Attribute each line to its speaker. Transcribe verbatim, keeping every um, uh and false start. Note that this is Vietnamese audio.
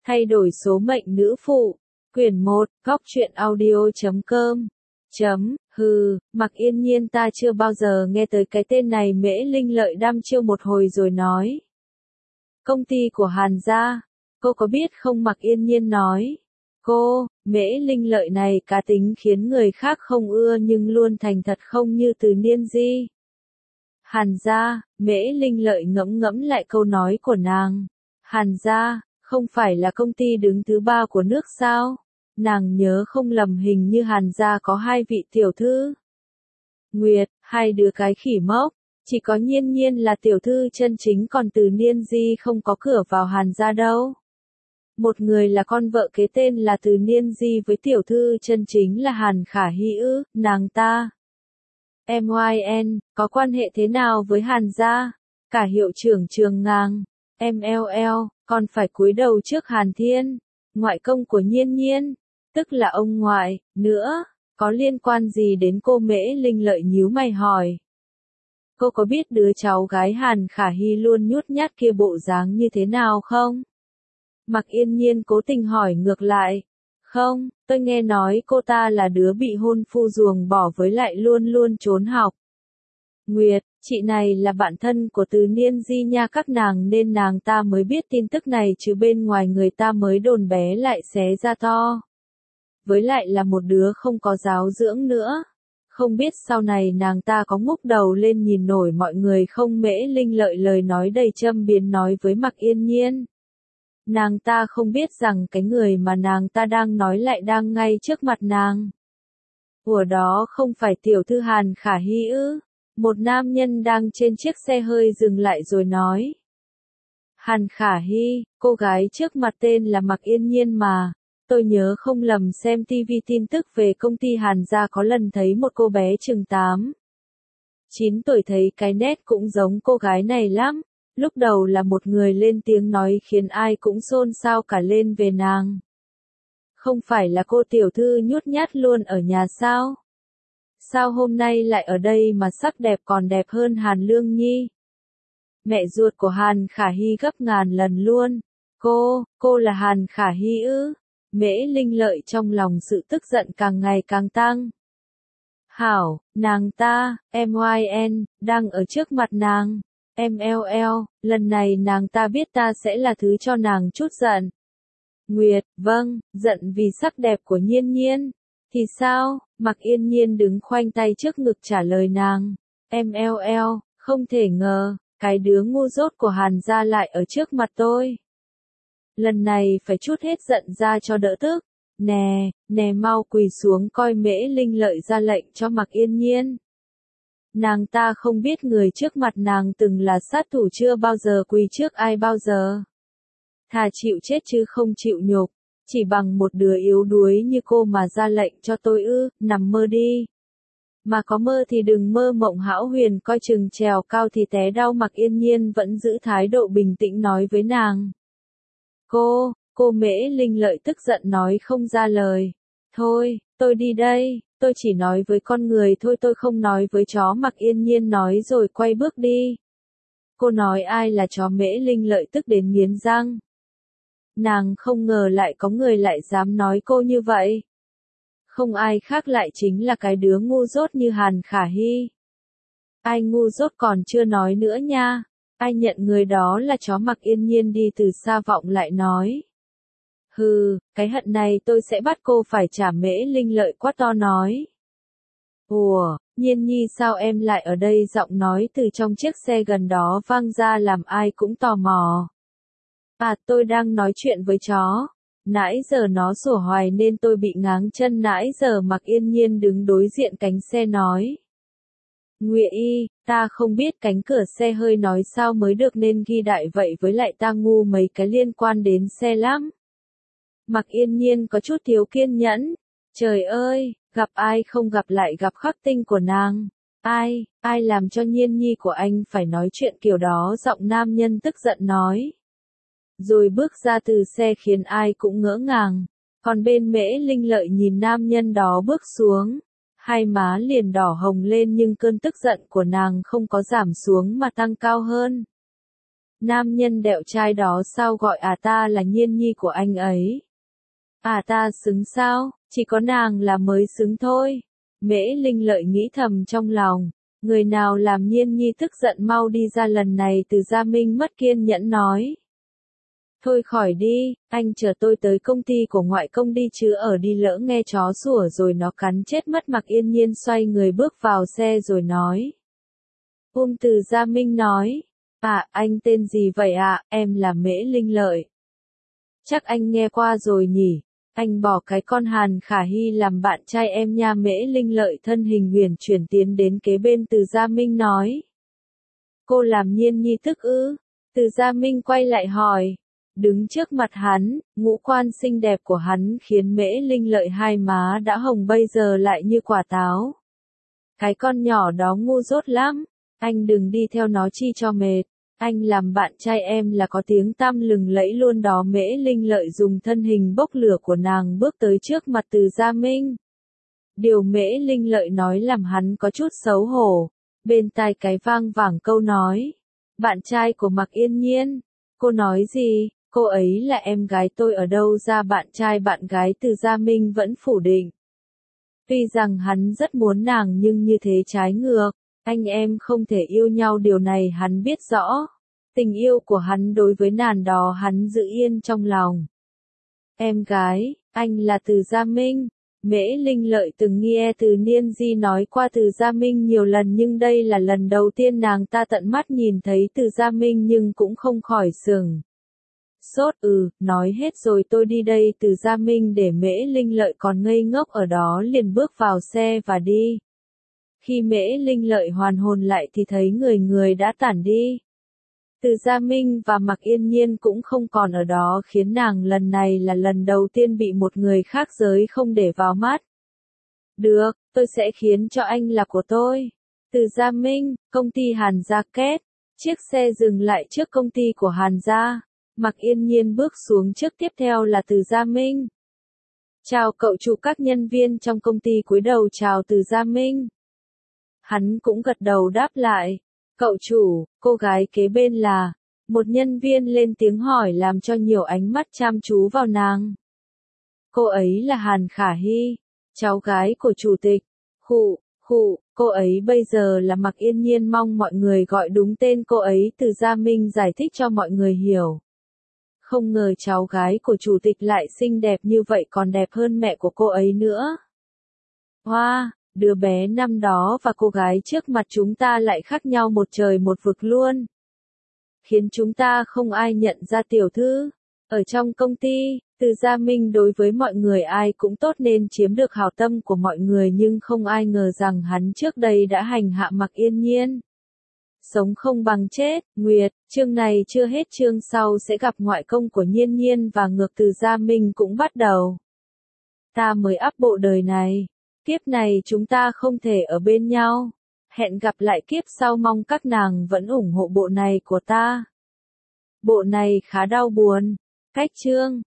Speaker 1: Thay đổi số mệnh nữ phụ. Quyển một, góc truyện audio chấm com. Chấm, hừ, Mặc Yên Nhiên ta chưa bao giờ nghe tới cái tên này. Mễ Linh Lợi đăm chiêu một hồi rồi nói. Công ty của Hàn gia, cô có biết không? Mặc Yên Nhiên nói. Cô, Mễ Linh Lợi này cá tính khiến người khác không ưa nhưng luôn thành thật không như Từ Niên Di. Hàn gia, Mễ Linh Lợi ngẫm ngẫm lại câu nói của nàng. Hàn gia, không phải là công ty đứng thứ ba của nước sao? Nàng nhớ không lầm hình như Hàn gia có hai vị tiểu thư. Nguyệt, hai đứa cái khỉ mốc, chỉ có Nhiên Nhiên là tiểu thư chân chính còn Từ Niên Di không có cửa vào Hàn gia đâu. Một người là con vợ kế tên là Từ Niên Di với tiểu thư chân chính là Hàn Khả Hy ư, nàng ta. em i en, có quan hệ thế nào với Hàn gia? Cả hiệu trưởng trường ngang. em lờ lờ, còn phải cúi đầu trước Hàn Thiên, ngoại công của Nhiên Nhiên, tức là ông ngoại, nữa, có liên quan gì đến cô? Mễ Linh Lợi nhíu mày hỏi. Cô có biết đứa cháu gái Hàn Khả Hy luôn nhút nhát kia bộ dáng như thế nào không? Mặc Yên Nhiên cố tình hỏi ngược lại. Không, tôi nghe nói cô ta là đứa bị hôn phu ruồng bỏ với lại luôn luôn trốn học. Nguyệt, chị này là bạn thân của Từ Niên Di nha các nàng nên nàng ta mới biết tin tức này chứ bên ngoài người ta mới đồn bé lại xé ra to. Với lại là một đứa không có giáo dưỡng nữa. Không biết sau này nàng ta có ngúc đầu lên nhìn nổi mọi người không? Mễ Linh Lợi lời nói đầy châm biếm nói với Mặc Yên Nhiên. Nàng ta không biết rằng cái người mà nàng ta đang nói lại đang ngay trước mặt nàng. Ủa đó không phải tiểu thư Hàn Khả Hy ư? Một nam nhân đang trên chiếc xe hơi dừng lại rồi nói. Hàn Khả Hy, cô gái trước mặt tên là Mặc Yên Nhiên mà. Tôi nhớ không lầm xem ti vi tin tức về công ty Hàn gia có lần thấy một cô bé chừng tám, chín tuổi thấy cái nét cũng giống cô gái này lắm. Lúc đầu là một người lên tiếng nói khiến ai cũng xôn xao cả lên về nàng. Không phải là cô tiểu thư nhút nhát luôn ở nhà sao? Sao hôm nay lại ở đây mà sắc đẹp còn đẹp hơn Hàn Lương Nhi? Mẹ ruột của Hàn Khả Hy gấp ngàn lần luôn. Cô, cô là Hàn Khả Hy ư? Mễ Linh Lợi trong lòng sự tức giận càng ngày càng tăng. Hảo, nàng ta, em i en, đang ở trước mặt nàng. em lờ lờ, lần này nàng ta biết ta sẽ là thứ cho nàng chút giận. Nguyệt, vâng, giận vì sắc đẹp của Nhiên Nhiên. Thì sao? Mặc Yên Nhiên đứng khoanh tay trước ngực trả lời nàng. em lờ lờ, không thể ngờ, cái đứa ngu dốt của Hàn gia lại ở trước mặt tôi. Lần này phải trút hết giận ra cho đỡ tức. Nè, nè mau quỳ xuống coi. Mễ Linh Lợi ra lệnh cho Mặc Yên Nhiên. Nàng ta không biết người trước mặt nàng từng là sát thủ chưa bao giờ quỳ trước ai bao giờ. Thà chịu chết chứ không chịu nhục. Chỉ bằng một đứa yếu đuối như cô mà ra lệnh cho tôi ư? Nằm mơ đi. Mà có mơ thì đừng mơ mộng hão huyền coi chừng trèo cao thì té đau. Mặc Yên Nhiên vẫn giữ thái độ bình tĩnh nói với nàng. Cô, cô Mễ Linh Lợi tức giận nói không ra lời. Thôi, tôi đi đây, tôi chỉ nói với con người thôi tôi không nói với chó. Mặc Yên Nhiên nói rồi quay bước đi. Cô nói ai là chó? Mễ Linh Lợi tức đến nghiến răng. Nàng không ngờ lại có người lại dám nói cô như vậy. Không ai khác lại chính là cái đứa ngu dốt như Hàn Khả Hy. Ai ngu dốt còn chưa nói nữa nha. Ai nhận người đó là chó? Mặc Yên Nhiên đi từ xa vọng lại nói. Hừ, cái hận này tôi sẽ bắt cô phải trả. Mễ Linh Lợi quát to nói. Ủa, Nhiên Nhi sao em lại ở đây? Giọng nói từ trong chiếc xe gần đó vang ra làm ai cũng tò mò. À, tôi đang nói chuyện với chó. Nãy giờ nó sủa hoài nên tôi bị ngáng chân nãy giờ. Mặc Yên Nhiên đứng đối diện cánh xe nói. Nguyệt y, ta không biết cánh cửa xe hơi nói sao mới được nên ghi đại vậy với lại ta ngu mấy cái liên quan đến xe lắm. Mặc Yên Nhiên có chút thiếu kiên nhẫn. Trời ơi, gặp ai không gặp lại gặp khắc tinh của nàng. Ai, ai làm cho Nhiên Nhi của anh phải nói chuyện kiểu đó? Giọng nam nhân tức giận nói. Rồi bước ra từ xe khiến ai cũng ngỡ ngàng. Còn bên Mễ Linh Lợi nhìn nam nhân đó bước xuống. Hai má liền đỏ hồng lên nhưng cơn tức giận của nàng không có giảm xuống mà tăng cao hơn. Nam nhân đẹo trai đó sao gọi à ta là Nhiên Nhi của anh ấy. À ta xứng sao, chỉ có nàng là mới xứng thôi. Mễ Linh Lợi nghĩ thầm trong lòng, người nào làm Nhiên Nhi tức giận mau đi ra. Lần này Từ Gia Minh mất kiên nhẫn nói. Thôi khỏi đi, anh chờ tôi tới công ty của ngoại công đi chứ ở đi lỡ nghe chó sủa rồi nó cắn chết mất. Mạc Yên Nhiên xoay người bước vào xe rồi nói. Ôm Từ Gia Minh nói. À, anh tên gì vậy ạ? À? Em là Mễ Linh Lợi. Chắc anh nghe qua rồi nhỉ? Anh bỏ cái con Hàn Khả Hy làm bạn trai em nha. Mễ Linh Lợi thân hình huyền chuyển tiến đến kế bên Từ Gia Minh nói. Cô làm Nhiên Nhi tức ư? Từ Gia Minh quay lại hỏi. Đứng trước mặt hắn, ngũ quan xinh đẹp của hắn khiến Mễ Linh Lợi hai má đã hồng bây giờ lại như quả táo. Cái con nhỏ đó ngu dốt lắm, anh đừng đi theo nó chi cho mệt. Anh làm bạn trai em là có tiếng tăm lừng lẫy luôn đó. Mễ Linh Lợi dùng thân hình bốc lửa của nàng bước tới trước mặt Từ Gia Minh. Điều Mễ Linh Lợi nói làm hắn có chút xấu hổ. Bên tai cái vang vẳng câu nói. Bạn trai của Mạc Yên Nhiên. Cô nói gì? Cô ấy là em gái tôi ở đâu ra bạn trai bạn gái? Từ Gia Minh vẫn phủ định. Tuy rằng hắn rất muốn nàng nhưng như thế trái ngược. Anh em không thể yêu nhau, điều này hắn biết rõ. Tình yêu của hắn đối với nàng đó hắn giữ yên trong lòng. Em gái, anh là Từ Gia Minh. Mễ Linh Lợi từng nghe Từ Niên Di nói qua Từ Gia Minh nhiều lần nhưng đây là lần đầu tiên nàng ta tận mắt nhìn thấy Từ Gia Minh nhưng cũng không khỏi sừng sốt. Ừ, nói hết rồi tôi đi đây. Từ Gia Minh để Mễ Linh Lợi còn ngây ngốc ở đó liền bước vào xe và đi. Khi Mễ Linh Lợi hoàn hồn lại thì thấy người người đã tản đi. Từ Gia Minh và Mạc Yên Nhiên cũng không còn ở đó khiến nàng lần này là lần đầu tiên bị một người khác giới không để vào mắt. Được, tôi sẽ khiến cho anh là của tôi. Từ Gia Minh, công ty Hàn Gia Két. Chiếc xe dừng lại trước công ty của Hàn Gia. Mạc Yên Nhiên bước xuống trước, tiếp theo là Từ Gia Minh. Chào cậu chủ. Các nhân viên trong công ty cúi đầu chào Từ Gia Minh. Hắn cũng gật đầu đáp lại. Cậu chủ, cô gái kế bên là. Một nhân viên lên tiếng hỏi làm cho nhiều ánh mắt chăm chú vào nàng. Cô ấy là Hàn Khả Hy, cháu gái của chủ tịch. Khụ, khụ, cô ấy bây giờ là Mạc Yên Nhiên, mong mọi người gọi đúng tên cô ấy. Từ Gia Minh giải thích cho mọi người hiểu. Không ngờ cháu gái của chủ tịch lại xinh đẹp như vậy, còn đẹp hơn mẹ của cô ấy nữa. Hoa, wow, đứa bé năm đó và cô gái trước mặt chúng ta lại khác nhau một trời một vực luôn. Khiến chúng ta không ai nhận ra tiểu thư. Ở trong công ty, Từ Gia Minh đối với mọi người ai cũng tốt nên chiếm được hảo tâm của mọi người, nhưng không ai ngờ rằng hắn trước đây đã hành hạ Mạc Yên Nhiên. Sống không bằng chết. Nguyệt, chương này chưa hết, chương sau sẽ gặp ngoại công của Nhiên Nhiên và ngược. Từ Gia Minh cũng bắt đầu. Ta mới ắp bộ đời này. Kiếp này chúng ta không thể ở bên nhau. Hẹn gặp lại kiếp sau, mong các nàng vẫn ủng hộ bộ này của ta. Bộ này khá đau buồn. Cách chương